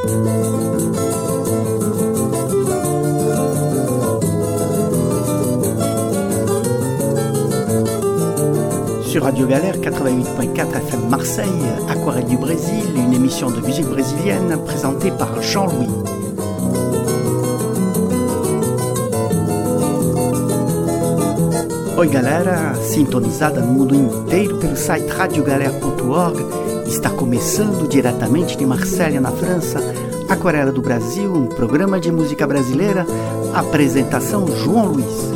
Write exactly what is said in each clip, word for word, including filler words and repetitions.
Sur Radio Galère quatre-vingt-huit point quatre F M Marseille, Aquarelle du Brésil, une émission de musique brésilienne présentée par Jean-Louis. Oi galera, sintonizada no mundo inteiro pelo site radio galère ponto org, está começando diretamente de Marselha, na França, Aquarela do Brasil, um programa de música brasileira, apresentação João Luiz.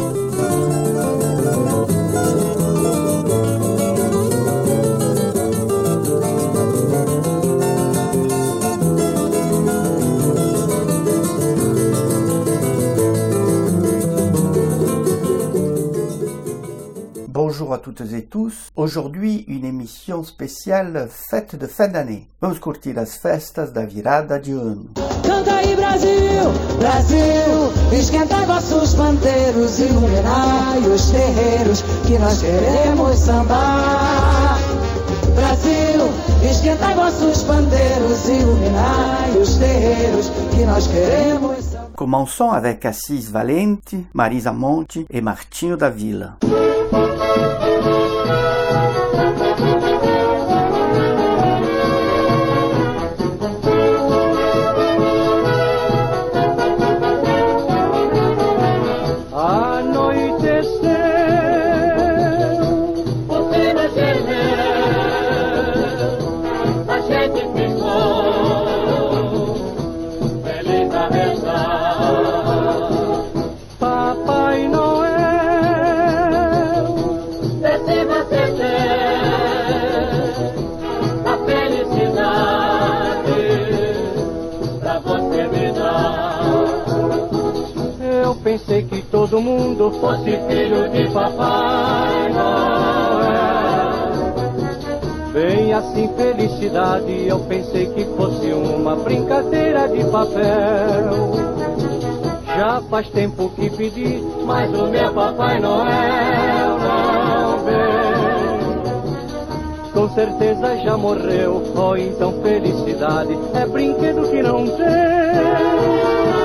Bonjour à toutes et tous. Aujourd'hui, une émission spéciale fête de fin d'année. Vamos curtir as festas da virada de ano. Canta aí Brasil, Brasil, esquenta vossos pandeiros, iluminai os terreiros que nós queremos sambar. Brasil, esquenta vossos pandeiros, iluminai os terreiros que nós queremos sambar. Commençons avec Assis Valente, Marisa Monte et Martinho da Vila. Pensei que todo mundo fosse filho de Papai Noel. Bem assim felicidade, eu pensei que fosse uma brincadeira de papel. Já faz tempo que pedi, mas o meu Papai Noel não vem. Com certeza já morreu, oh então felicidade é brinquedo que não tem.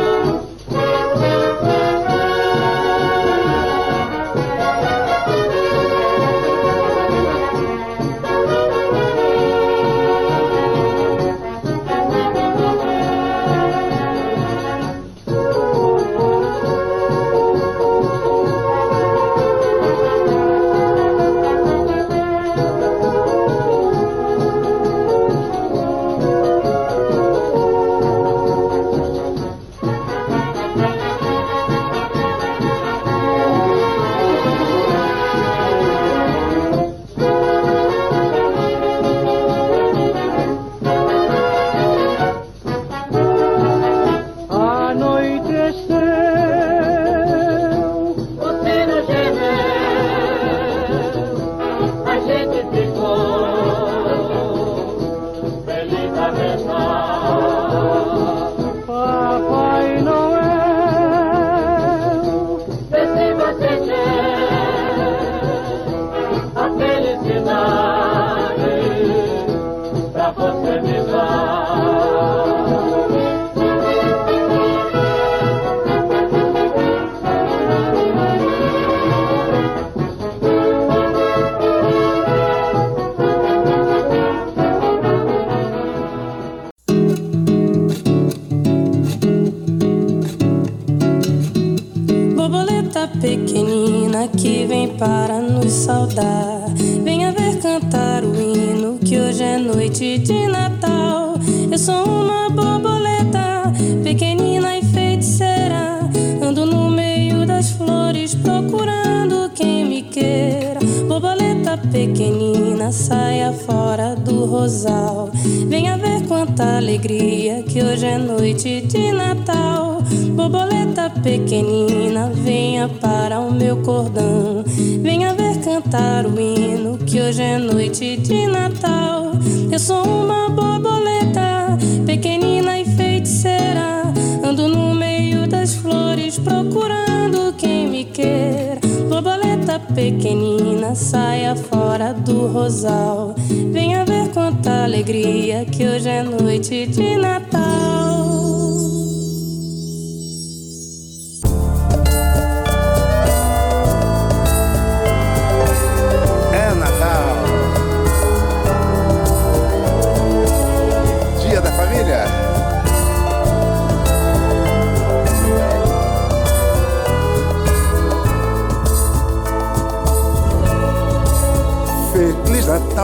Pequenina que vem para nos saudar, venha ver cantar o hino que hoje é noite de Natal. Eu sou uma borboleta, pequenina e feiticeira, ando no meio das flores procurando quem me queira. Borboleta pequenina, saia fora do rosal, venha ver quanta alegria que hoje é noite de Natal. Borboleta pequenina, venha para o meu cordão, venha ver cantar o hino que hoje é noite de Natal. Eu sou uma borboleta, pequenina e feiticeira, ando no meio das flores procurando quem me queira. Borboleta pequenina, saia fora do rosal, venha ver quanta alegria que hoje é noite de Natal.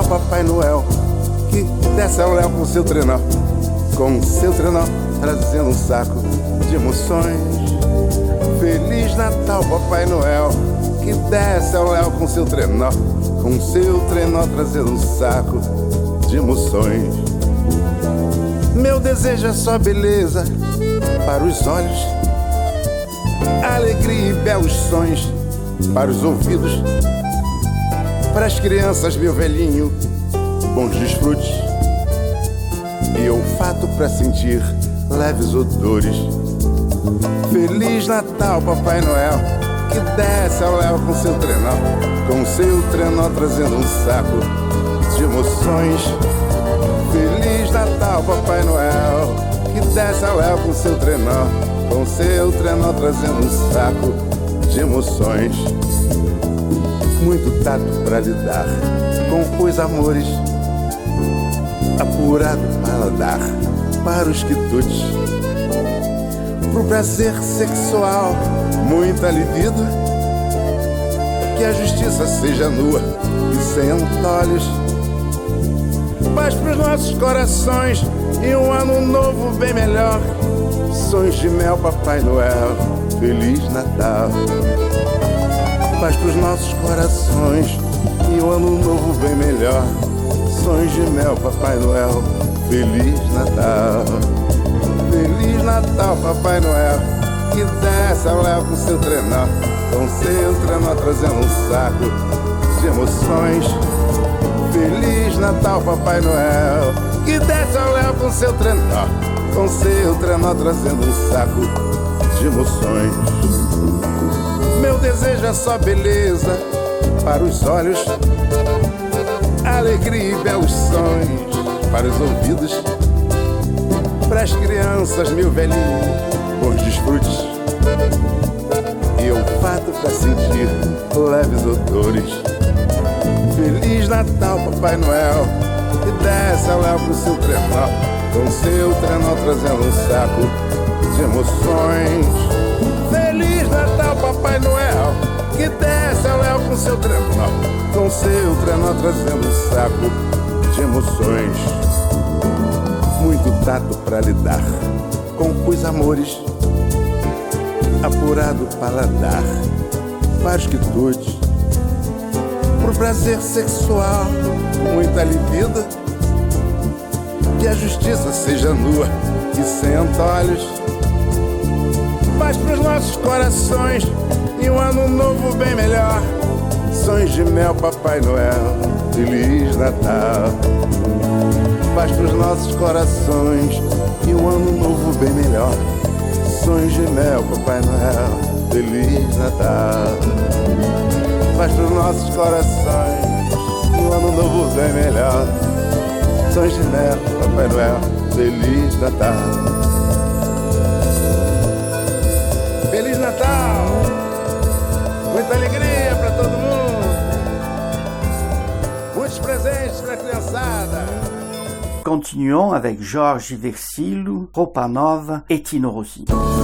Papai Noel, que desce ao léu com seu trenó, com seu trenó trazendo um saco de emoções. Feliz Natal, Papai Noel, que desce ao léu com seu trenó, com seu trenó trazendo um saco de emoções. Meu desejo é só beleza para os olhos, alegria e belos sonhos para os ouvidos, para as crianças, meu velhinho, bons desfrutes e olfato para sentir leves odores. Feliz Natal, Papai Noel, que desce ao léu com seu trenó, com seu trenó trazendo um saco de emoções. Feliz Natal, Papai Noel, que desce ao léu com seu trenó, com seu trenó trazendo um saco de emoções. Muito tato pra lidar com os amores, apurado paladar para os quitutes, pro prazer sexual muito alivido, que a justiça seja nua e sem antolhos. Paz pros nossos corações e um ano novo bem melhor. Sonhos de mel, Papai Noel, Feliz Natal. Paz pros nossos corações e um ano novo bem melhor. Sonhos de mel, Papai Noel, Feliz Natal. Feliz Natal, Papai Noel, que desce ao léu com seu trenó, com seu trenó trazendo um saco de emoções. Feliz Natal, Papai Noel, que desce ao léu com seu trenó, com seu trenó trazendo um saco de emoções. Meu desejo é só beleza para os olhos, alegria e belos sonhos para os ouvidos, para as crianças, meu velhinho, bons desfrutes e olfato para sentir leves odores. Feliz Natal, Papai Noel, que desce ao léu com seu trenó, com seu trenó trazendo um saco de emoções. Feliz Natal, Papai Noel, que desce ao léu com seu trenó, com seu trenó trazendo um saco de emoções. Muito tato pra lidar com os amores, apurado paladar para os quitutes, pro prazer sexual muita libido, que a justiça seja nua e sem antolhos. Paz pros nossos corações e um ano novo bem melhor. Sonhos de mel, Papai Noel, Feliz Natal. Paz pros nossos corações e um ano novo bem melhor. Sonhos de mel, Papai Noel, Feliz Natal. Paz pros nossos corações e um ano novo bem melhor. Sonhos de mel, Papai Noel, Feliz Natal. Feliz Natal! Muita alegria para todo mundo! Muitos presentes para a criançada! Continuons avec Jorge Versilo, Roupa Nova et Tino Rossi.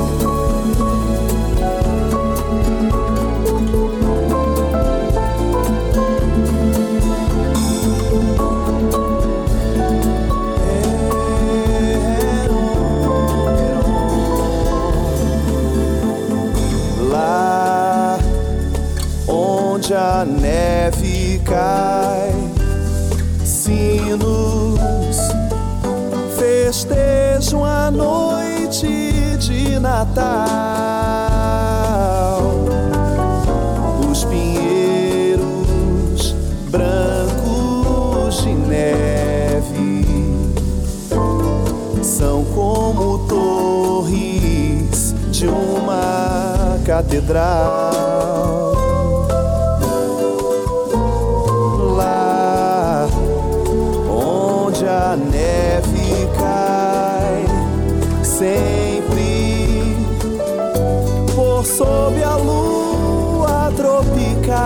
Lá onde a neve cai, sinos festejam a noite de Natal. Os pinheiros brancos de neve são como torres de uma catedral. Lá onde a neve cai, sempre por sob a lua tropical.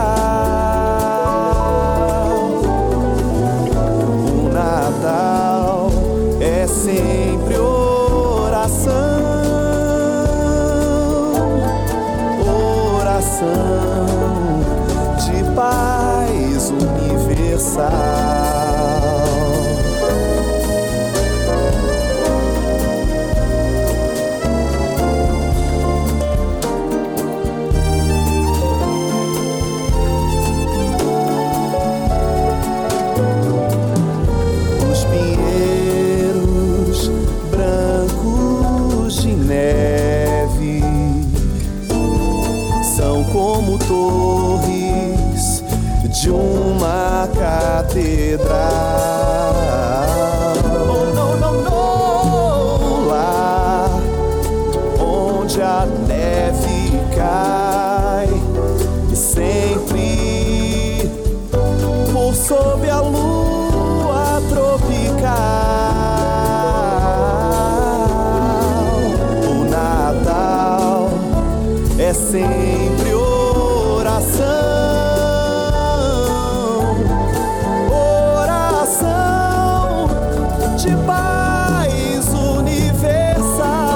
O Natal é sempre oração, oração de paz universal. universal. Os pinheiros brancos de neve são como torres de uma catedral. Oh, não, não, não. Lá onde a neve cai, sempre por sob a lua tropical. O Natal é sempre oração. De paz universal.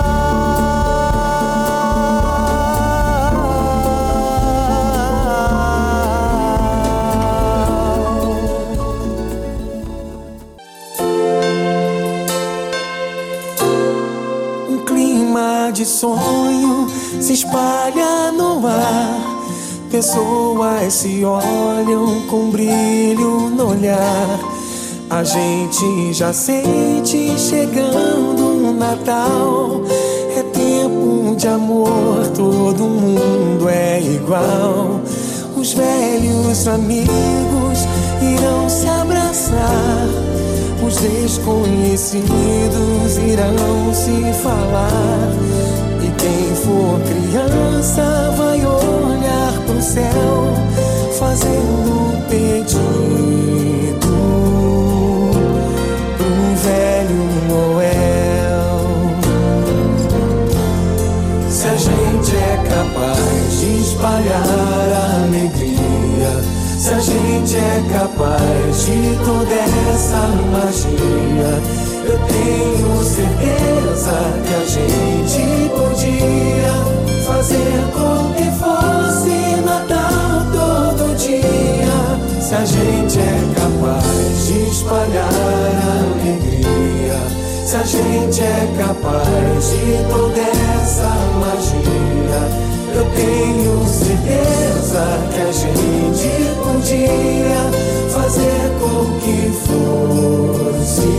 Um clima de sonho se espalha no ar. Pessoas se olham com brilho no olhar. A gente já sente chegando o Natal. É tempo de amor, todo mundo é igual. Os velhos amigos irão se abraçar. Os desconhecidos irão se falar. E quem for criança vai olhar pro céu, fazendo um pedido Velho Noel. Se a gente é capaz de espalhar a alegria, se a gente é capaz de toda essa magia, eu tenho certeza que a gente podia fazer com que fosse Natal todo dia. Se a gente é capaz de espalhar a alegria, se a gente é capaz de toda essa magia, eu tenho certeza que a gente podia fazer com que fosse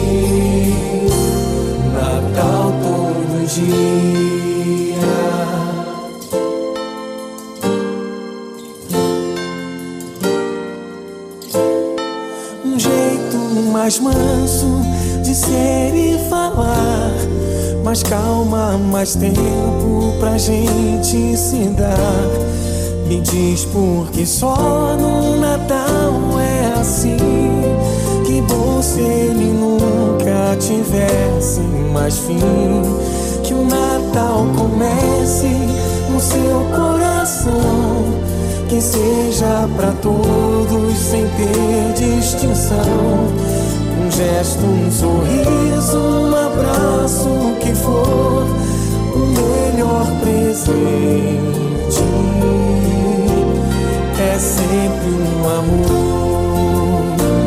Natal todo dia. Mais manso de ser e falar, mais calma, mais tempo pra gente se dar. Me diz por que só no Natal é assim. Que bom se ele nunca tivesse mais fim. Que o Natal comece no seu coração, que seja pra todos sem ter distinção. Um gesto, um sorriso, um abraço, o que for, o melhor presente é sempre um amor.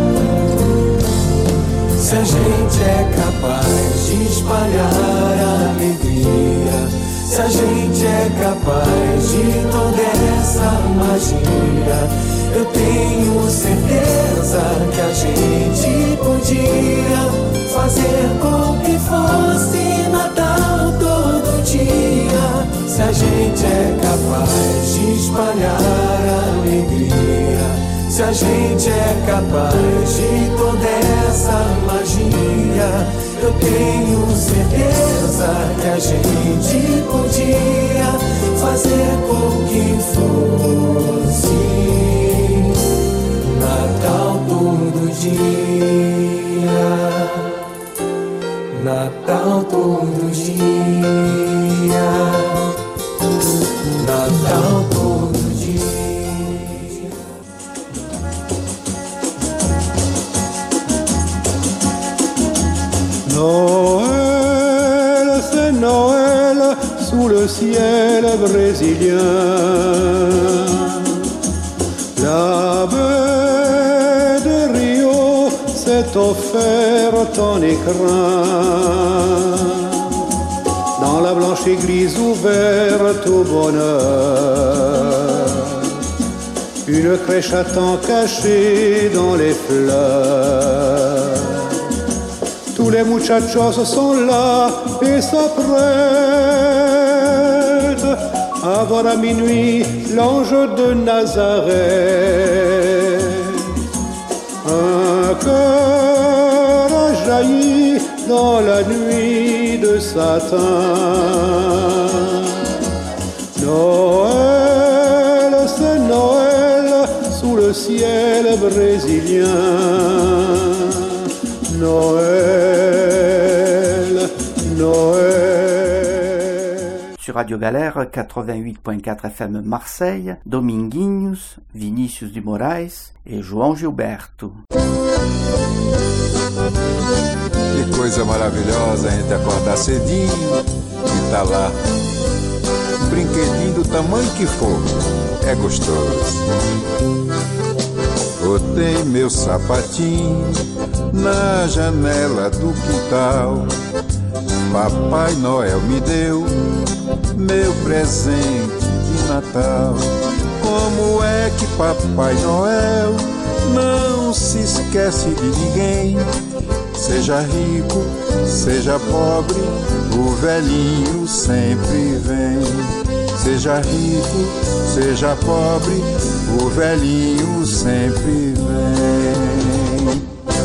Se a gente é capaz de espalhar a alegria, se a gente é capaz de toda essa magia, eu tenho certeza que a gente podia fazer com que fosse Natal todo dia. Se a gente é capaz de espalhar a alegria, se a gente é capaz de toda essa magia, eu tenho certeza que a gente podia fazer com que fosse Natal todo dia. Natal todo dia. Natal todo dia. Noël, c'est Noël sous le ciel brésilien. La belle s'est offert ton écran. Dans la blanche église ouverte au bonheur, une crèche attend cachée dans les fleurs. Tous les muchachos sont là et s'apprêtent à voir à minuit l'ange de Nazareth. Un cœur a jailli dans la nuit de satin. Noël, c'est Noël sous le ciel brésilien. Noël, Noël. Sur Radio Galère quatre-vingt-huit point quatre F M Marseille, Dominguinhos, Vinícius de Moraes e João Gilberto. Que coisa maravilhosa a gente acordar cedinho e tá lá. Um brinquedinho do tamanho que for, é gostoso. Botei meu sapatinho na janela do quintal. Papai Noel me deu meu presente de Natal. Como é que Papai Noel não se esquece de ninguém? Seja rico, seja pobre, o velhinho sempre vem. Seja rico, seja pobre, o velhinho sempre vem.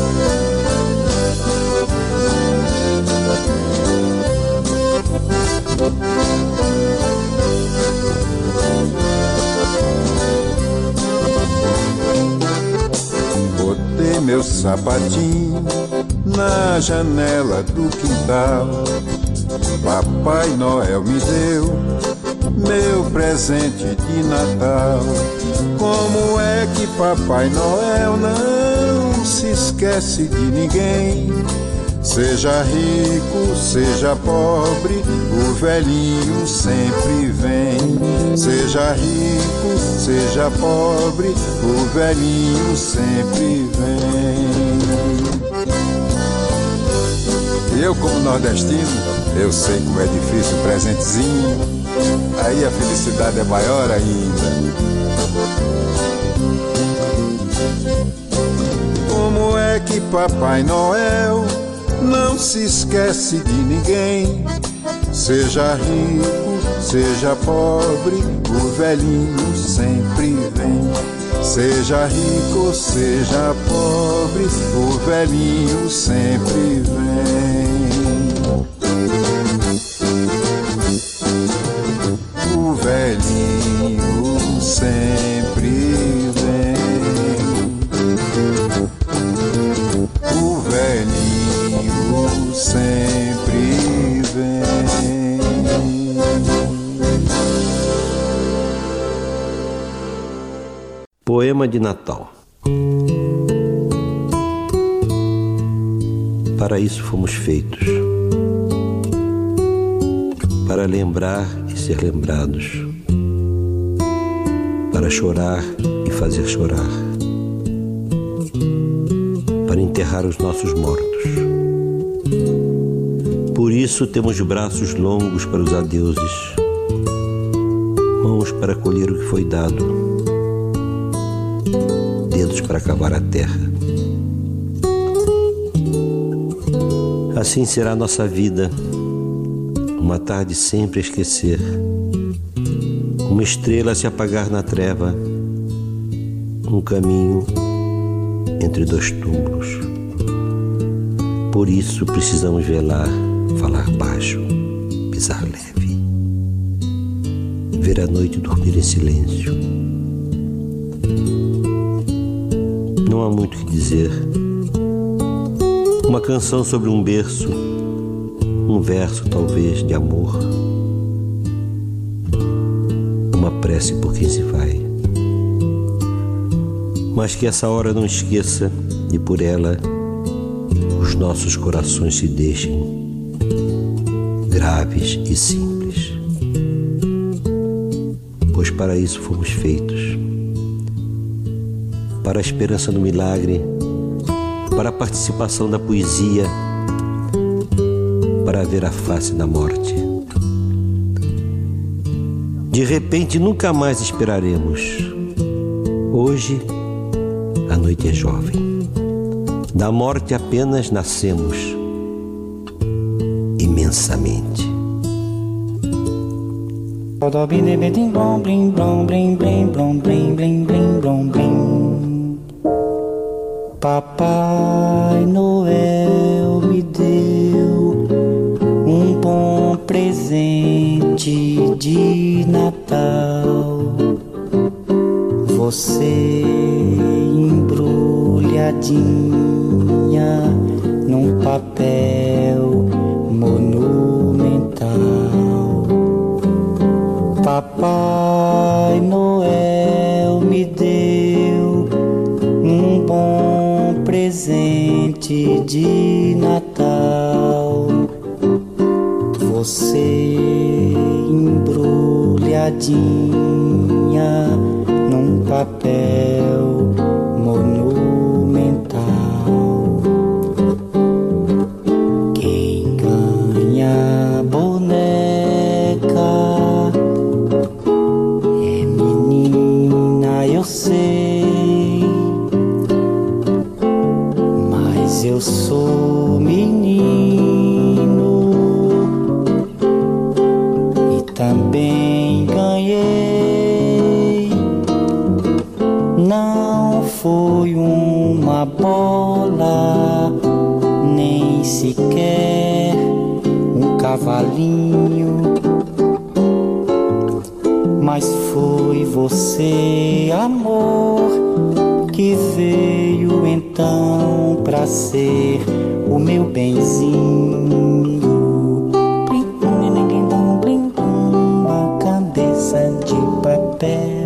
Botei meu sapatinho na janela do quintal. Papai Noel me deu meu presente de Natal. Como é que Papai Noel não se esquece de ninguém? Seja rico, seja pobre, o velhinho sempre vem. Seja rico, seja pobre, o velhinho sempre vem. E eu, como nordestino, eu sei como é difícil o presentezinho. Aí a felicidade é maior ainda. Como é que Papai Noel não se esquece de ninguém? Seja rico, seja pobre, o velhinho sempre vem. Seja rico, seja pobre, o velhinho sempre vem. O velhinho sempre vem. O velhinho sempre vem. Poema de Natal. Para isso fomos feitos, para lembrar e ser lembrados, para chorar e fazer chorar, para enterrar os nossos mortos. Por isso temos braços longos para os adeuses, mãos para colher o que foi dado, dedos para cavar a terra. Assim será nossa vida, uma tarde sempre a esquecer, uma estrela a se apagar na treva, um caminho entre dois túmulos. Por isso precisamos velar, falar baixo, pisar leve, ver a noite dormir em silêncio. Não há muito o que dizer. Uma canção sobre um berço, um verso talvez de amor, uma prece por quem se vai. Mas que essa hora não esqueça e por ela os nossos corações se deixem graves e simples, pois para isso fomos feitos, para a esperança no milagre, para a participação da poesia, para ver a face da morte. De repente nunca mais esperaremos. Hoje a noite é jovem. Da morte apenas nascemos imensamente. Papai Noel me deu um bom presente de Natal. Você embrulhadinha num papel monumental. Papai Noel me deu um bom presente de Natal. Você embrulhadinha num papel monumental. Quem ganha boneca é menina, eu sei, mas eu sou menino e também ganhei. Não foi uma bola, nem sequer um cavalinho, mas foi você, amor, que veio então pra ser o meu benzinho. Uma cabeça de papel.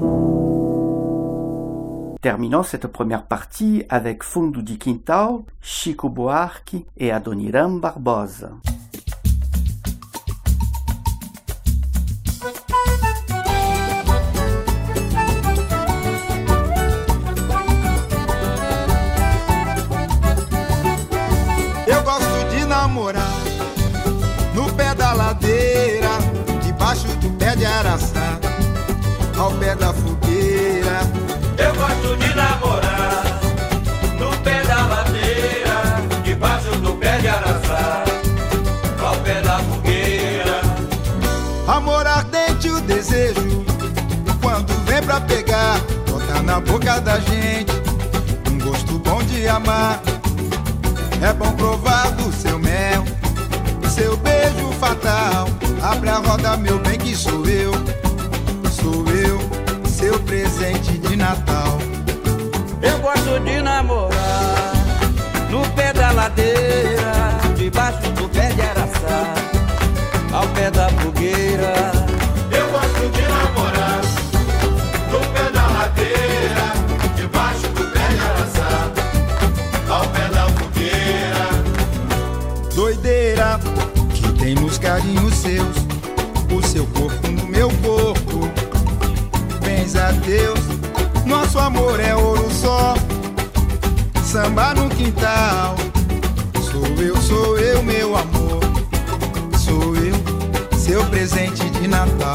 Terminons cette première partie avec Fundo de Quintal, Chico Buarque et Adoniran Barbosa. Eu gosto de namorar no pé da ladeira, debaixo do pé de araçá, ao pé da fogueira. Eu gosto de namorar no pé da ladeira, debaixo do pé de araçá, ao pé da fogueira. Amor ardente, o desejo, quando vem pra pegar, toca na boca da gente, um gosto bom de amar. É bom provar do seu mel, seu beijo fatal. Abre a roda, meu bem, que sou eu, sou eu, seu presente de Natal. Eu gosto de namorar no pé da ladeira, debaixo do pé de araçá, ao pé da fogueira. Eu gosto de namorar no pé da ladeira, debaixo do pé de araçá, ao pé da fogueira. Doideira que tem nos carinhos seus, o seu corpo no meu corpo. Bens a Deus, nosso amor é ouro só, samba no quintal. Sou eu, sou eu, meu amor, sou eu, seu presente de Natal.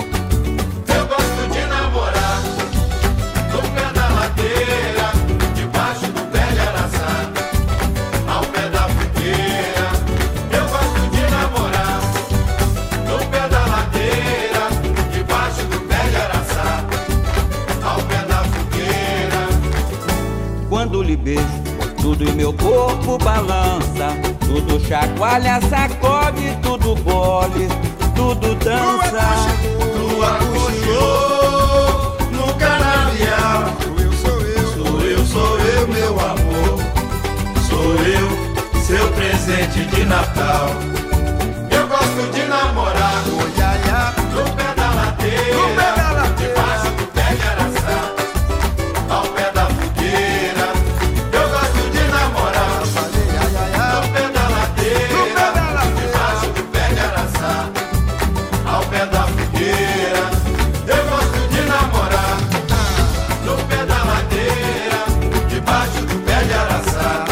Eu gosto de namorar no pé da ladeira, debaixo do pé de araçá, ao pé da fogueira. Eu gosto de namorar no pé da ladeira, debaixo do pé de araçá, ao pé da fogueira. Quando lhe beijo, tudo em meu corpo balança, tudo chacoalha, sacode, tudo bole, tudo dança. Lua cochilou no canavial. Sou eu, sou eu, sou eu, sou eu, meu amor, sou eu, seu presente de Natal. Eu gosto de namorar no pé da ladeira, debaixo do pé de araçá, ao pé da fogueira. Eu gosto de namorar no pé da ladeira, debaixo do pé de araçá, ao pé da fogueira. Eu gosto de namorar no pé da ladeira, debaixo do pé de araçá,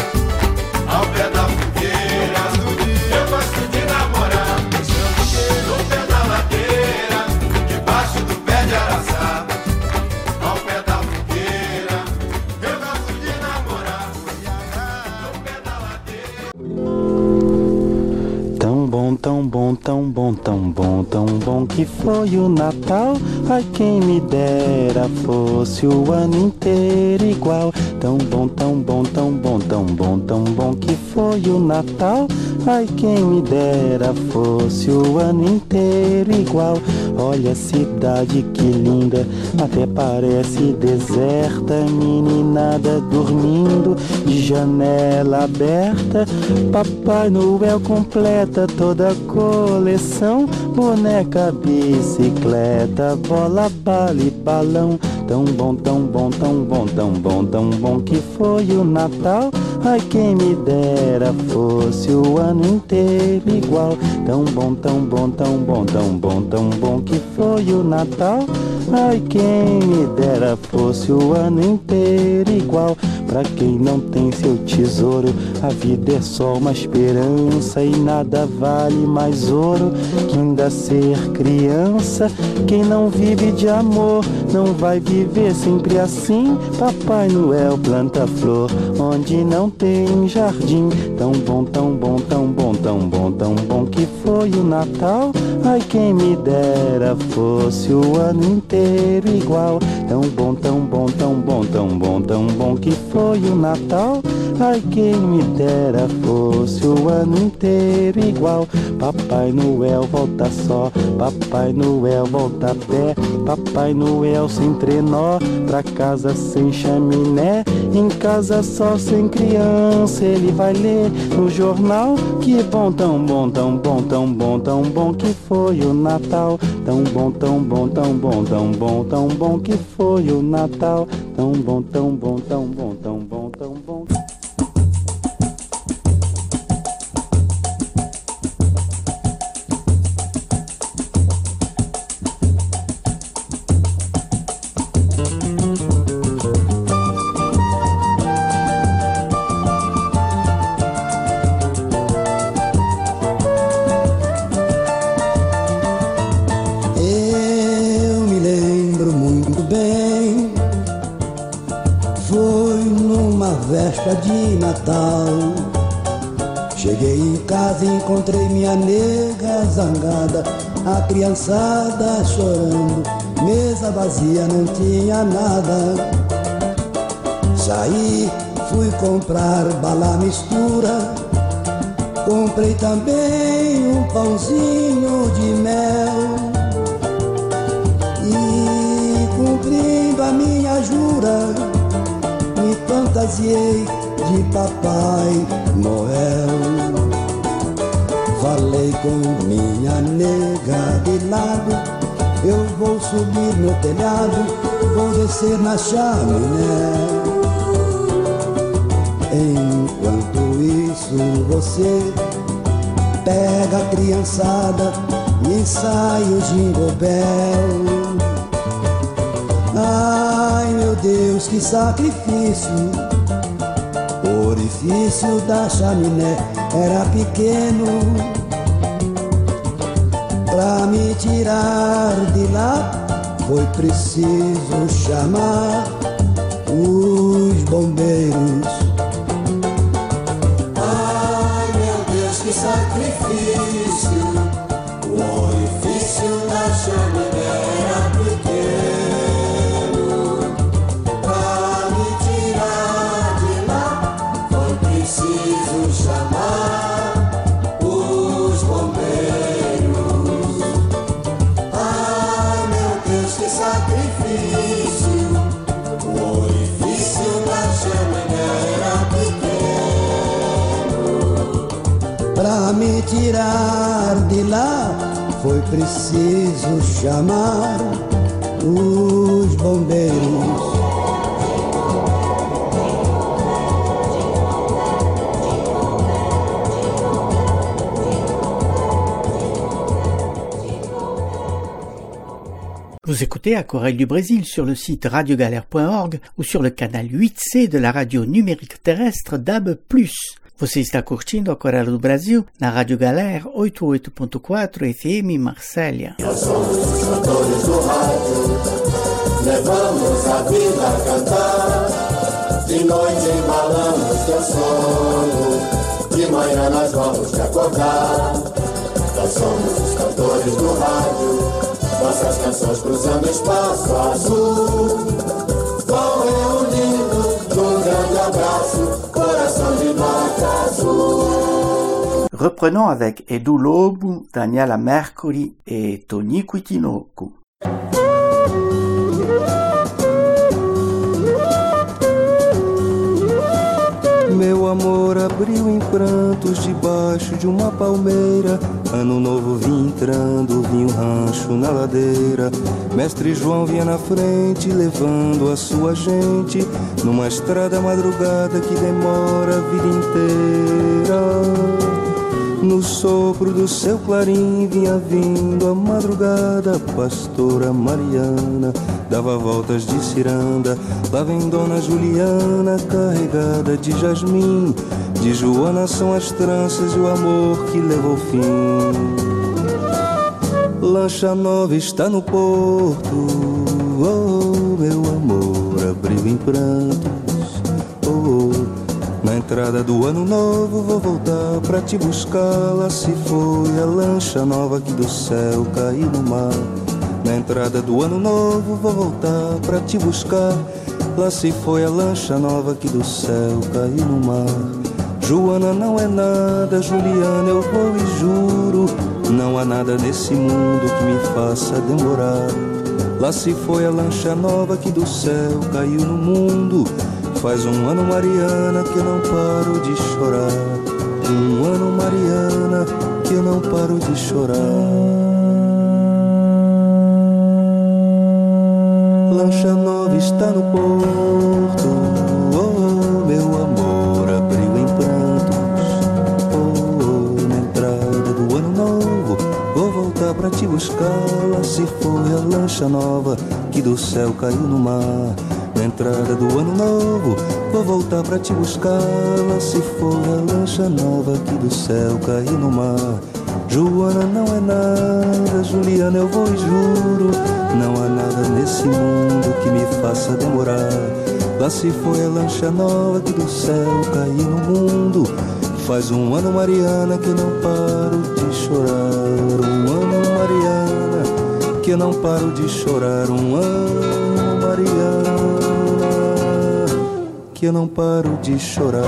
tão bom, tão bom, tão bom que foi o Natal. Ai, quem me dera fosse o ano inteiro igual. Tão bom, tão bom, tão bom, tão bom, tão bom que foi o Natal. Ai, quem me dera fosse o ano inteiro igual. Olha a cidade que linda, até parece deserta. Meninada dormindo, de janela aberta. Papai Noel completa toda a coleção. Boneca, bicicleta, bola, bala e balão. Tão bom, tão bom, tão bom, tão bom, tão bom que foi o Natal. Ai, quem me dera fosse o ano inteiro igual. Tão bom, tão bom, tão bom, tão bom, tão bom que foi o Natal. Ai, quem me dera fosse o ano inteiro igual. Pra quem não tem seu tesouro, a vida é só uma esperança. E nada vale mais ouro que ainda ser criança. Quem não vive de amor não vai viver sempre assim. Papai Noel planta flor onde não tem jardim. Tão bom, tão bom, tão bom, tão bom, tão bom que foi o Natal. Ai, quem me dera fosse o ano inteiro igual. Tão bom, tão bom, tão bom, tão bom, tão bom que foi o Natal. Ai, quem me dera fosse o ano inteiro igual. Papai Noel volta só, Papai Noel volta a pé. Papai Noel sem trenó, pra casa sem chaminé. Em casa só sem criança, ele vai ler no jornal. Que bom, tão bom, tão bom, tão bom, tão bom que foi o Natal. Tão bom, tão bom, tão bom, tão bom, tão bom que foi o Natal. Tão bom, tão bom, tão bom, tão bom, tão bom. De Natal, cheguei em casa e encontrei minha nega zangada, a criançada chorando, mesa vazia, não tinha nada. Saí, fui comprar bala mistura, comprei também um pãozinho de mel. E cumprindo a minha jura, me fantasiei de Papai Noel. Falei com minha nega de lado, eu vou subir no telhado, vou descer na chaminé. Enquanto isso você pega a criançada e ensaia o Jingle Bell. Ai, meu Deus, que sacrifício! O orifício da chaminé era pequeno. Pra me tirar de lá foi preciso chamar os bombeiros. Ai, meu Deus, que sacrifício! O orifício da chaminé era pequeno. Preciso chamar os bombeiros. Ai, meu Deus, que sacrifício! O orifício da chaminé era pequeno. Pra me tirar de lá foi preciso chamar os bombeiros. Vous écoutez Aquarelle du Brésil sur le site radio galère point org ou sur le canal huit C de la radio numérique terrestre D A B plus. Você está curtindo Aquarela do Brasil na Rádio Galera oitenta e oito ponto quatro F M Marsella. Nós somos os cantores do rádio, levamos a vida a cantar. De noite embalamos teu sono, de manhã nós vamos te acordar. nós somos os cantores do rádio, nossas canções cruzando espaço azul, vão reunindo num grande abraço, coração de nota azul. Reprenons avec Edu Lobo, Daniela Mercury et Tony Quitinoco. Meu amor abriu em prantos debaixo de uma palmeira. Ano novo vinha entrando, vinha um rancho na ladeira. Mestre João vinha na frente, levando a sua gente numa estrada madrugada que demora a vida inteira. No sopro do seu clarim vinha vindo a madrugada. A pastora Mariana dava voltas de ciranda. Lá vem Dona Juliana carregada de jasmim. De Joana são as tranças e o amor que levou fim. Lancha nova está no porto, oh, meu amor abriu em prantos, oh, oh. Na entrada do ano novo vou voltar pra te buscar. Lá se foi a lancha nova que do céu caiu no mar. Na entrada do ano novo vou voltar pra te buscar. Lá se foi a lancha nova que do céu caiu no mar. Joana não é nada, Juliana eu vou e juro, não há nada nesse mundo que me faça demorar. Lá se foi a lancha nova que do céu caiu no mundo. Faz um ano, Mariana, que eu não paro de chorar. Um ano, Mariana, que eu não paro de chorar. Lancha nova está no porto, oh, meu amor abriu em prantos, oh, oh, na entrada do ano novo vou voltar pra te buscar. Lá se foi a lancha nova que do céu caiu no mar. Na entrada do ano novo vou voltar pra te buscar. Lá se for a lancha nova que do céu caiu no mar. Joana não é nada, Juliana eu vou e juro, não há nada nesse mundo que me faça demorar. Lá se foi a lancha nova que do céu caiu no mundo. Faz um ano, Mariana, que eu não paro de chorar. Um ano, Mariana, que eu não paro de chorar. Um ano, Mariana, que eu não paro de chorar.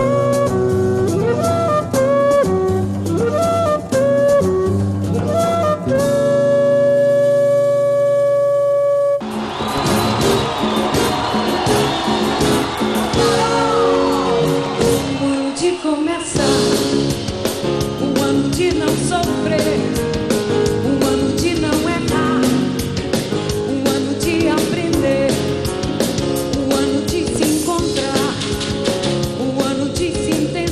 Sin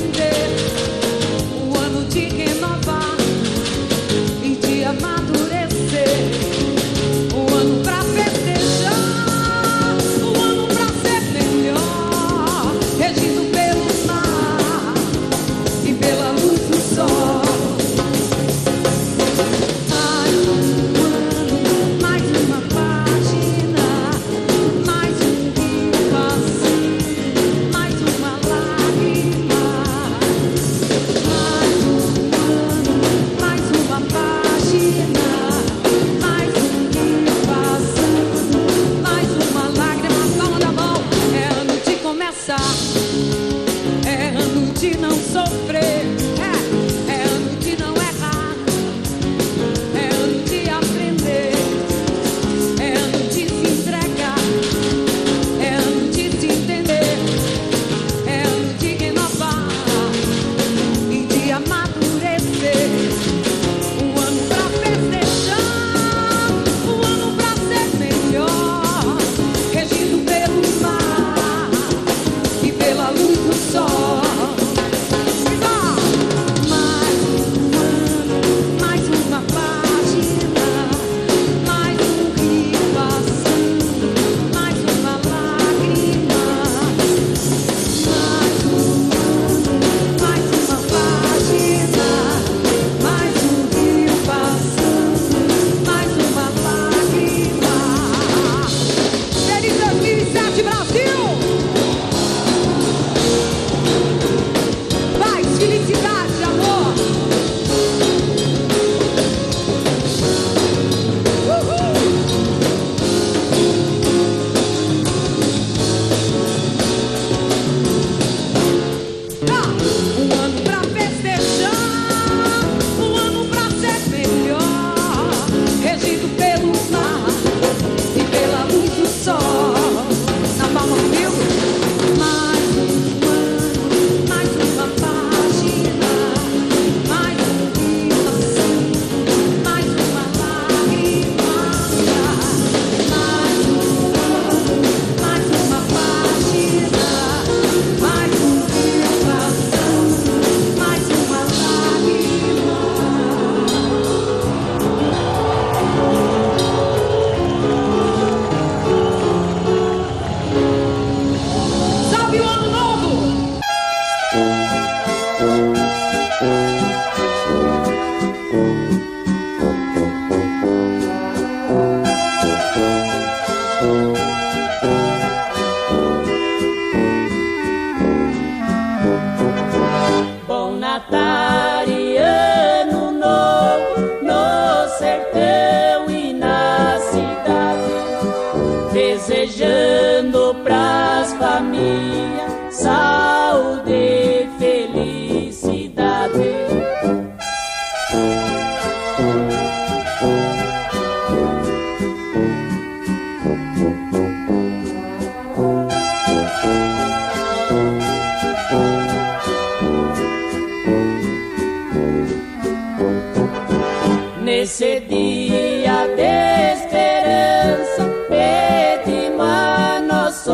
Nesse dia de esperança, pedimos a Nosso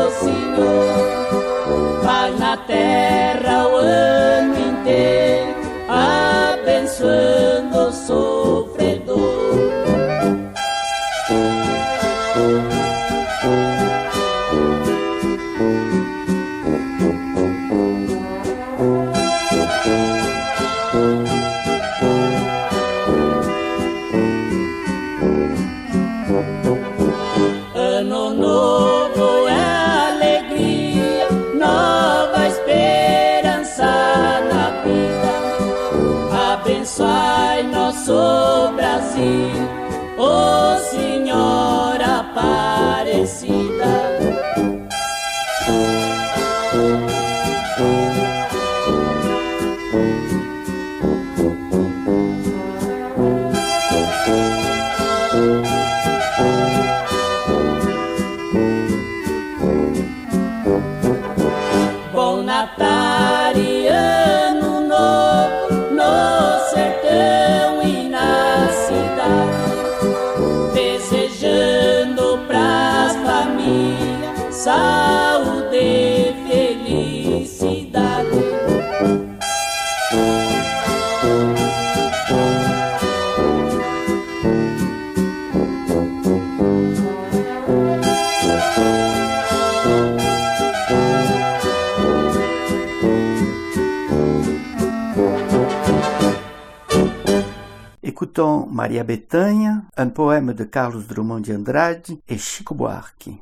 Senhor, paz na terra o ano inteiro, abençoando o sofredor. Ano novo é alegria, nova esperança na vida. Abençoai nosso Brasil, ó Senhora Aparecida. Bom Natal e Ano Novo no sertão e na cidade, desejando pras famílias saúde e felicidade. Écoutons Maria Bethânia, un poème de Carlos Drummond de Andrade et Chico Buarque.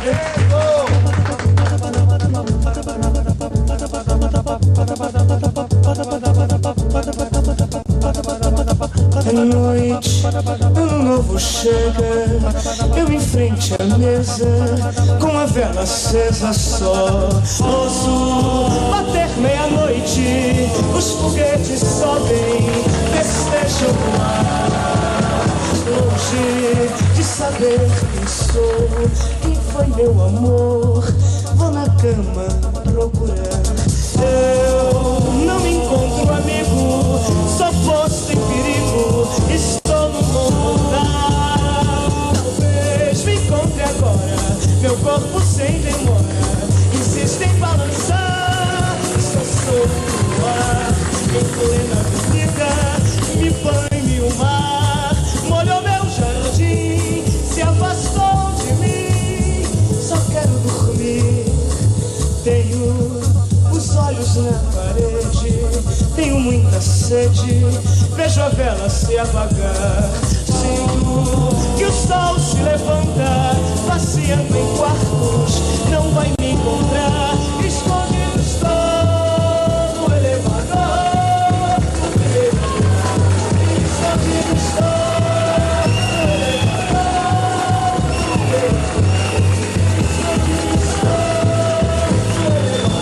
É noite, ano novo chega, eu em frente à mesa, com a vela acesa só. Ouço bater meia-noite, os foguetes sobem, festejam no ar. Longe de saber quem sou, quem foi meu amor, vou na cama procurar. Eu não me encontro, amigo, só posto em perigo, estou no mortal. Talvez me encontre agora, meu corpo sem demora insiste em balançar. Estou solto no ar, em plena avenida, me banhe o mar, molhou meu jardim, se afastou de mim. Só quero dormir, tenho os olhos na parede, tenho muita sede, vejo a vela se apagar. Sinto que o sol se levanta, passeando em quartos, não vai me encontrar. Escondido estou no elevador, escondido estou no elevador, escondido estou no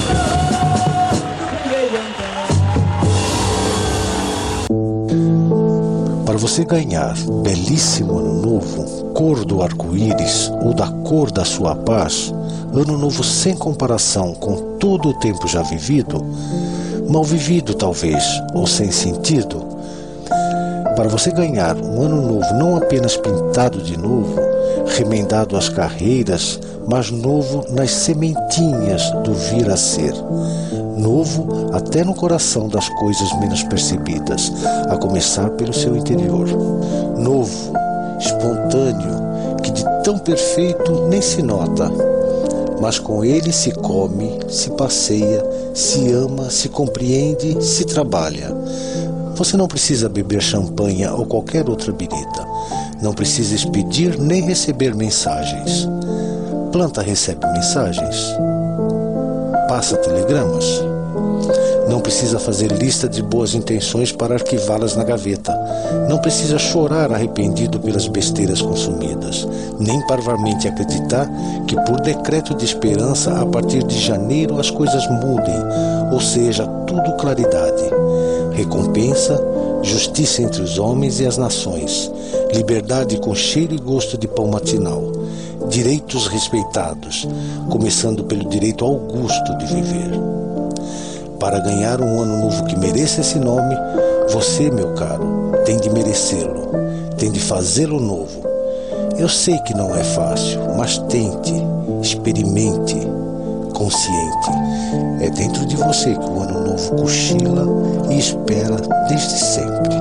elevador. Para você ganhar belíssimo ano novo, cor do arco-íris ou da cor da sua paz, ano novo sem comparação com todo o tempo já vivido, mal vivido talvez, ou sem sentido. Para você ganhar um ano novo não apenas pintado de novo, remendado às carreiras, mas novo nas sementinhas do vir a ser. Novo até no coração das coisas menos percebidas, a começar pelo seu interior. Novo, espontâneo, que de tão perfeito nem se nota, mas com ele se come, se passeia, se ama, se compreende, se trabalha. Você não precisa beber champanha ou qualquer outra bebida. Não precisa expedir nem receber mensagens. Planta recebe mensagens. Passa telegramas. Não precisa fazer lista de boas intenções para arquivá-las na gaveta. Não precisa chorar arrependido pelas besteiras consumidas, nem parvamente acreditar que por decreto de esperança a partir de janeiro as coisas mudem, ou seja, tudo claridade, recompensa, justiça entre os homens e as nações, liberdade com cheiro e gosto de pão matinal, direitos respeitados, começando pelo direito augusto de viver. Para ganhar um ano novo que mereça esse nome, você, meu caro, tem de merecê-lo, tem de fazê-lo novo. Eu sei que não é fácil, mas tente, experimente, consciente. É dentro de você que o ano novo cochila e espera desde sempre.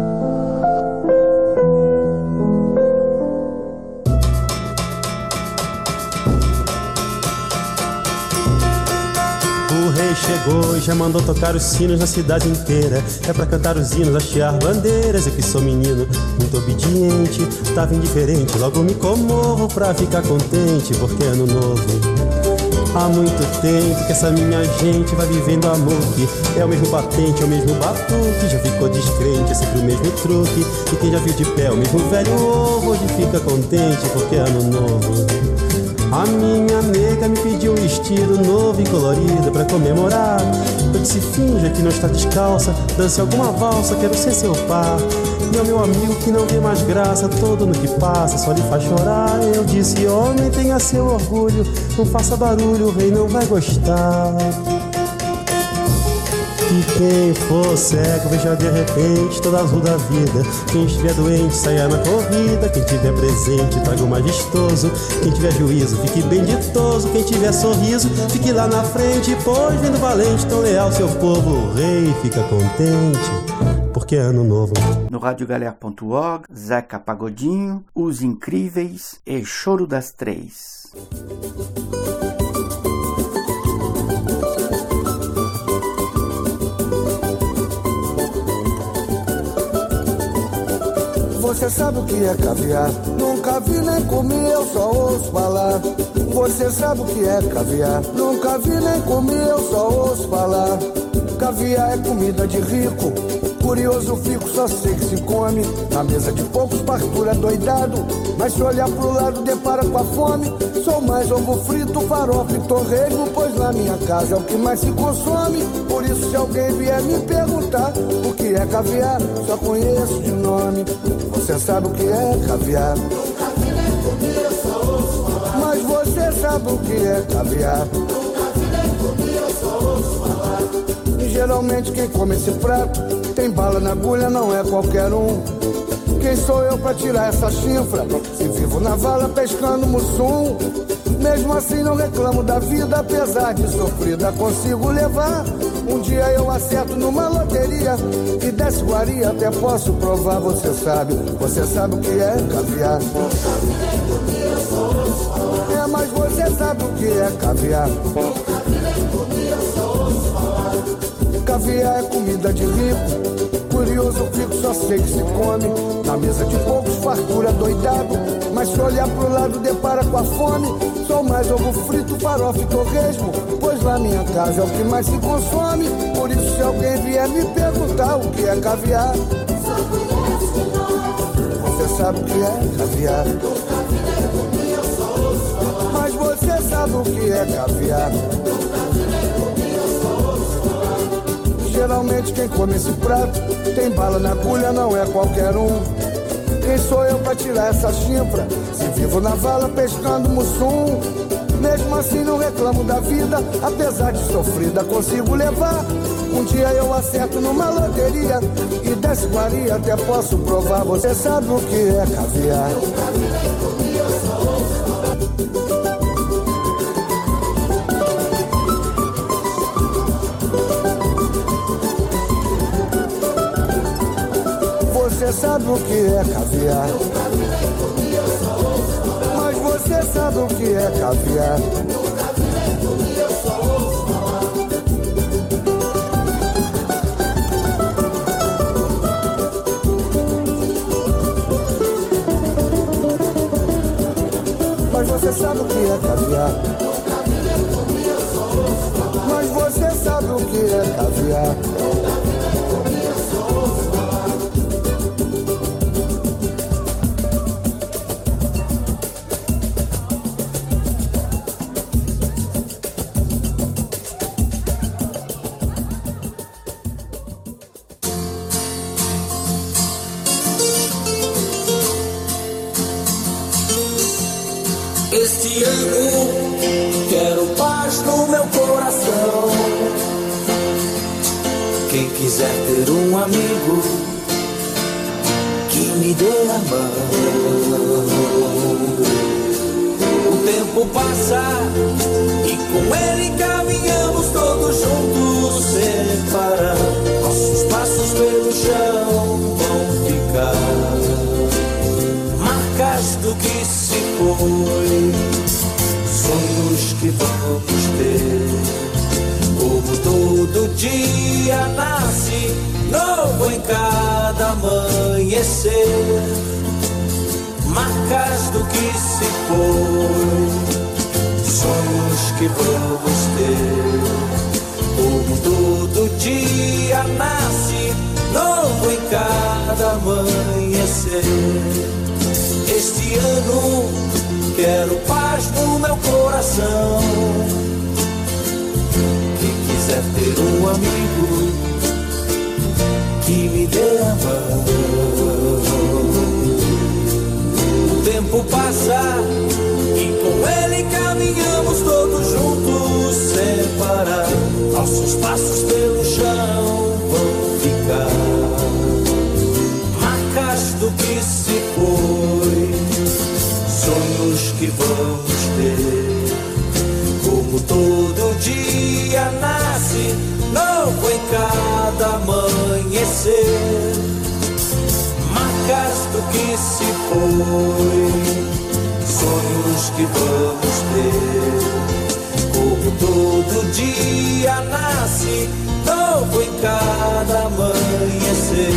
Chegou e já mandou tocar os sinos na cidade inteira. É pra cantar os hinos, hastear bandeiras. Eu que sou menino, muito obediente, tava indiferente, logo me comovo pra ficar contente, porque é ano novo. Há muito tempo que essa minha gente vai vivendo amor, que é o mesmo batente, é o mesmo batuque. Já ficou descrente, é sempre o mesmo truque. E quem já viu de pé o mesmo velho ovo, hoje fica contente, porque é ano novo. A minha nega me pediu um vestido novo e colorido pra comemorar. Eu disse, finja que não está descalça, dance alguma valsa, quero ser seu par. E ao meu amigo que não vê mais graça, todo no que passa só lhe faz chorar. Eu disse, homem, tenha seu orgulho, não faça barulho, o rei não vai gostar. E quem for cego, veja de repente toda azul da vida. Quem estiver doente, saia na corrida. Quem tiver presente, traga o majestoso. Quem tiver juízo, fique bem ditoso. Quem tiver sorriso, fique lá na frente. Pois vendo valente, tão leal seu povo, o rei fica contente, porque é ano novo. No rádio galera ponto org, Zeca Pagodinho, Os Incríveis e Choro das Três. Você sabe o que é caviar? Nunca vi nem comi, eu só ouço falar. Você sabe o que é caviar? Nunca vi nem comi, eu só ouço falar. Caviar é comida de rico, curioso fico, só sei que se come. Na mesa de poucos, fartura doidado, mas se olhar pro lado, depara com a fome. Sou mais ovo frito, farofa e torresmo, pois na minha casa é o que mais se consome. Por isso, se alguém vier me perguntar o que é caviar, só conheço de nome. Você sabe o que é caviar? Nunca vi nem comi, eu só ouço falar. Mas você sabe o que é caviar? Nunca vi nem comi, eu só ouço falar. E geralmente quem come esse prato tem bala na agulha, não é qualquer um. Quem sou eu pra tirar essa chifra? Se vivo na vala pescando mussum. Mesmo assim não reclamo da vida, apesar de sofrida consigo levar. Um dia eu acerto numa loteria e desse guaria até posso provar. Você sabe, você sabe o que é caviar? É, mas você sabe o que é caviar? Caviar é comida de rico, curioso fico, só sei que se come. Na mesa de poucos, fartura doidado, mas se olhar pro lado, depara com a fome. Sou mais ovo frito, farofa e torresmo, pois lá minha casa é o que mais se consome. Por isso, se alguém vier me perguntar o que é caviar, você sabe o que é caviar? Mas você sabe o que é caviar? Geralmente quem come esse prato tem bala na agulha, não é qualquer um. Quem sou eu pra tirar essa chifra? Se vivo na vala pescando mussum. Mesmo assim não reclamo da vida, apesar de sofrida consigo levar. Um dia eu acerto numa loteria e desse guaria até posso provar. Você sabe o que é caviar? Você sabe o que é caviar? Mas você sabe o que é caviar? Mas você sabe o que é caviar? Mas você sabe o que é caviar? Este ano quero paz no meu coração. Quem quiser ter um amigo que me dê a mão. O tempo passa e com ele caminhamos todos juntos sem parar. Nossos passos pelo chão vão ficar marcas do que se foi, sonhos que vamos ter. Como todo dia nasce novo em cada amanhecer, marcas do que se foi, sonhos que vamos ter. Como todo dia nasce novo em cada amanhecer. Este ano quero paz no meu coração. Quem quiser ter um amigo que me dê a mão. O tempo passa e com ele caminhamos todos juntos sem parar. Nossos passos pelo chão vão ficar marcas do que se foi, sonhos que vamos ter. Como todo dia nasce novo em cada amanhecer, marcas do que se foi, sonhos que vamos ter. Como todo dia nasce novo em cada amanhecer,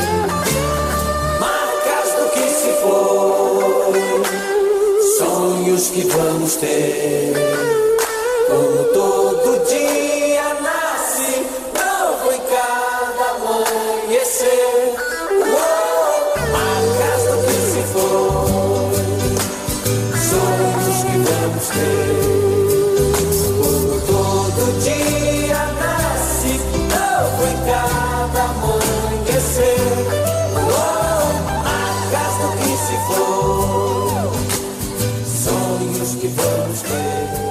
marcas do que se foi, sonhos que vamos ter. Como todo dia nasce novo em cada amanhecer, oh, marcas do que se foi, sonhos que vamos ter. Como todo dia nasce novo em cada amanhecer, oh, marcas do que se foi, sonhos que vamos ter.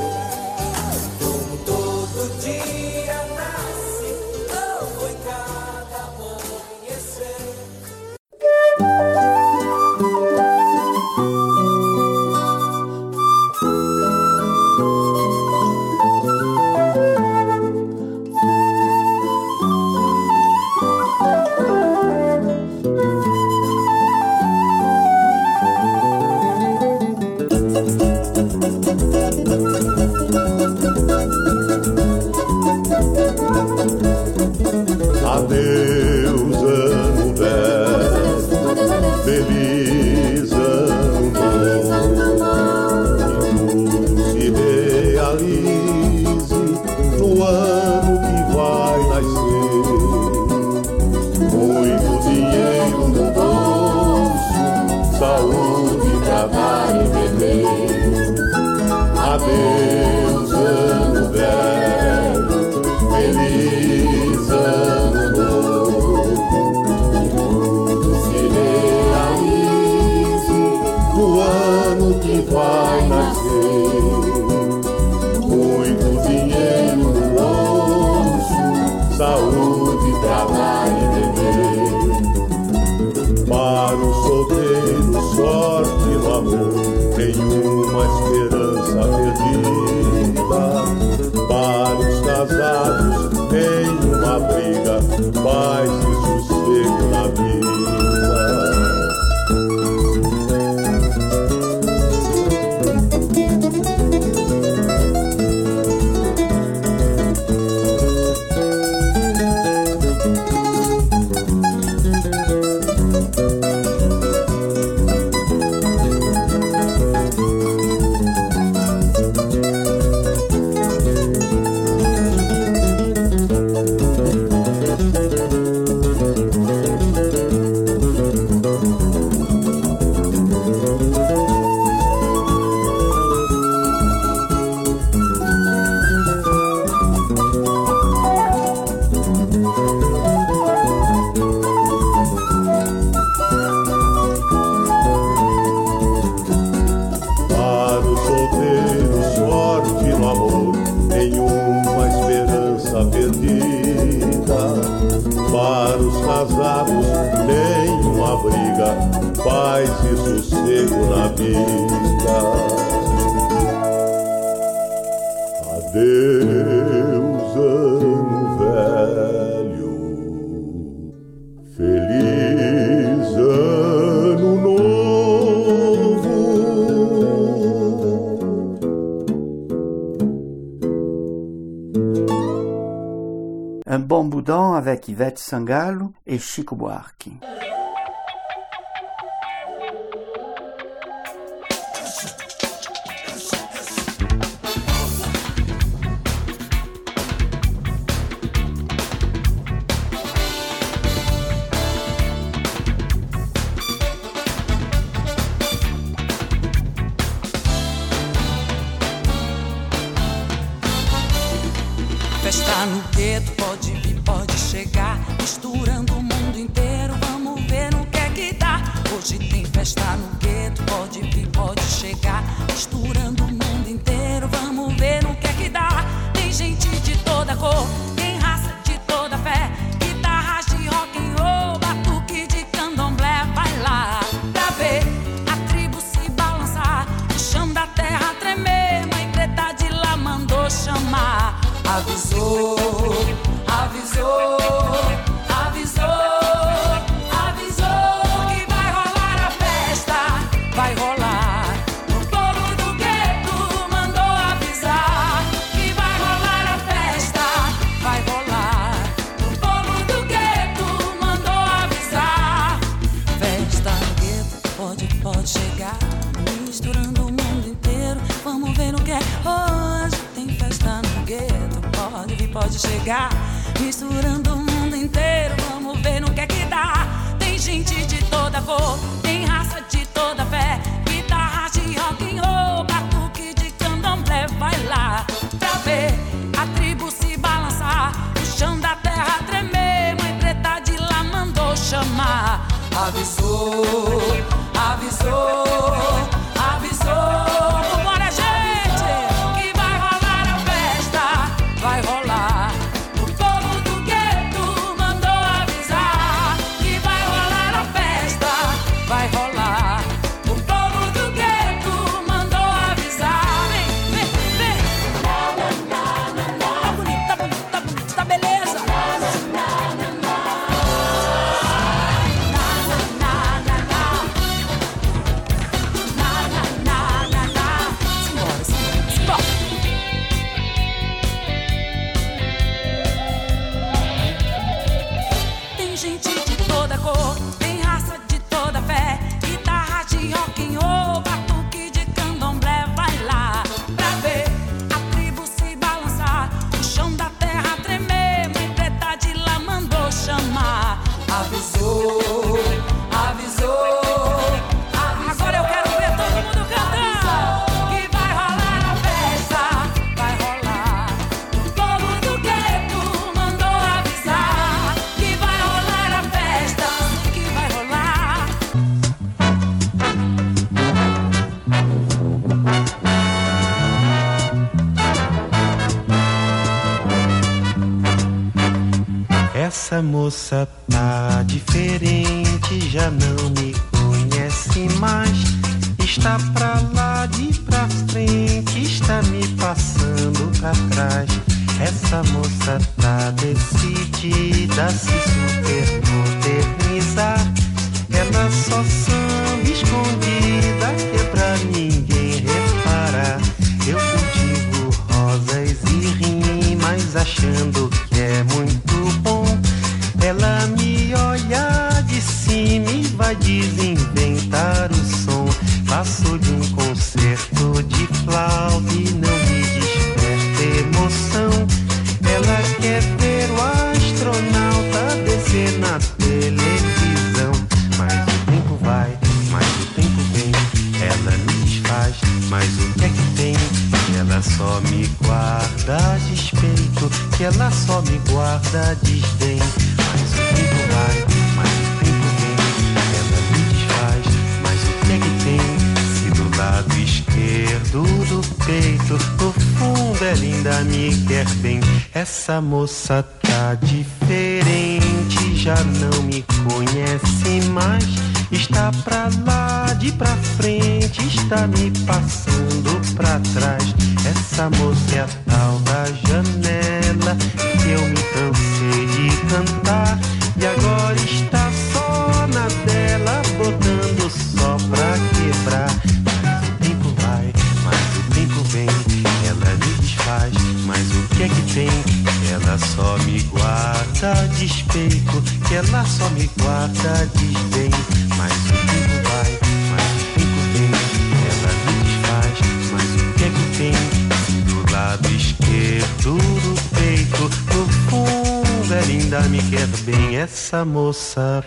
briga, paz e sossego na vida. Adeus, ano velho, feliz ano novo. Un bon boudin avec Ivete Sangalo et Chico Buarque. Festa no gueto, pode vir, pode chegar, misturando o mundo inteiro, vamos ver no que é que dá. Hoje tem festa no gueto, pode vir, pode chegar, misturando o mundo inteiro, vamos ver no que é que dá. Tem gente de toda cor, tem raça de toda fé, guitarras de rock and roll, batuque de candomblé, vai lá pra ver a tribo se balançar, o chão da terra tremer, mãe preta de lá mandou chamar. Avisou, avisou, avisou, avisou que vai rolar a festa, vai rolar. O povo do gueto mandou avisar que vai rolar a festa, vai rolar. O povo do gueto mandou avisar. Festa no gueto, pode, pode chegar, misturando o mundo inteiro, vamos ver o que é hoje. Tem festa no gueto, pode vir, pode chegar, misturando o mundo inteiro, vamos ver no que é que dá. Tem gente de toda cor, tem raça de toda fé, guitarra de rock and roll, batuque de candomblé, vai lá pra ver a tribo se balançar, o chão da terra tremer, mãe preta de lá mandou chamar. Avisou, avisou, avisou. Vambora, gente, que vai rolar a festa, vai rolar. O povo do gueto mandou avisar que vai rolar a festa, vai rolar. O povo do gueto mandou avisar. Vem, vem, vem. Tá bonito, tá bonito, tá bonito, tá beleza. Tem gente de toda cor, tem raça de toda fé, guitarra de rock and roll, batuque de candomblé, vai lá pra ver a tribo se balançar, o chão da terra tremer, mãe preta de lá mandou chamar. Avisou, avisou. Agora eu quero ver todo mundo cantando que vai rolar a festa, vai rolar. O povo do gueto mandou avisar que vai rolar a festa, que vai rolar. Essa moça tá diferente, já não me conhece mais. Está pra lá de pra frente, está me passando pra trás. Essa moça tá decidida a se supermodernizar. Ela só samba escondida, que é pra ninguém reparar. Eu cultivo rosas e rimas, achando que é muito bom. Ela me olha de cima e vai desinventar o som. Passo-lhe um concerto de flauta e não me desperta emoção. Ela quer ver o astronauta descer na televisão. Mas o tempo vai, mas o tempo vem. Ela me desfaz, mas o que é que tem? Ela só me guarda despeito, que ela só me guarda desdém. Mas o tempo vai, mas o tempo vem. Ela me desfaz, mas o que é que tem? Se do lado esquerdo do peito, no fundo ela ainda me quer bem. Essa moça tá diferente, já não me conhece mais. Está pra lá, de pra frente, está me passando pra trás. Essa moça é a tal da janela que eu me cansei de cantar. E agora está só na dela, botando só pra quebrar. Mas o tempo vai, mas o tempo vem, ela me desfaz, mas o que é que tem? Ela só me guarda despeito, que ela só me guarda desdém. Mas o tempo vai, mas o tempo vem, ela me desfaz, mas o que é que tem? Do lado esquerdo do peito, no fundo ela ainda me quer bem, essa moça.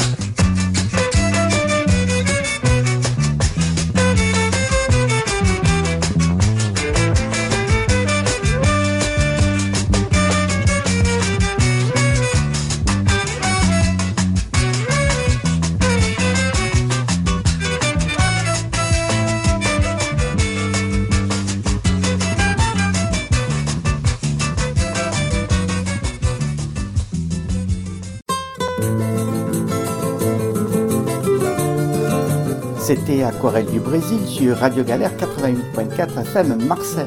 C'était Aquarelle du Brésil sur Radio Galère quatre-vingt-huit point quatre F M Marseille.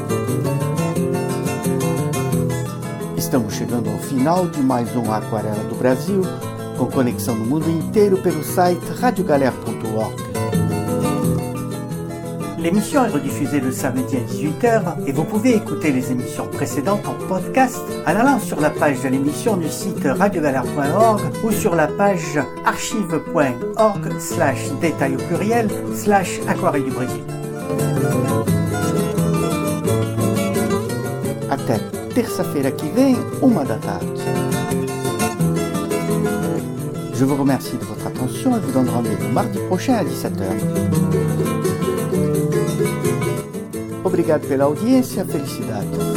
Estamos chegando ao final de mais um Aquarela do Brasil, com conexão no mundo inteiro pelo site radio galère point org. L'émission est rediffusée le samedi à dix-huit heures et vous pouvez écouter les émissions précédentes en podcast en allant sur la page de l'émission du site radio galère point org ou sur la page archive point org slash détail au pluriel slash aquarelle du Brésil. Até terça-feira que vem, uma da tarde. Je vous remercie de votre attention et vous donne rendez-vous mardi prochain à dix-sept heures. Obrigado pela audiência, felicidade.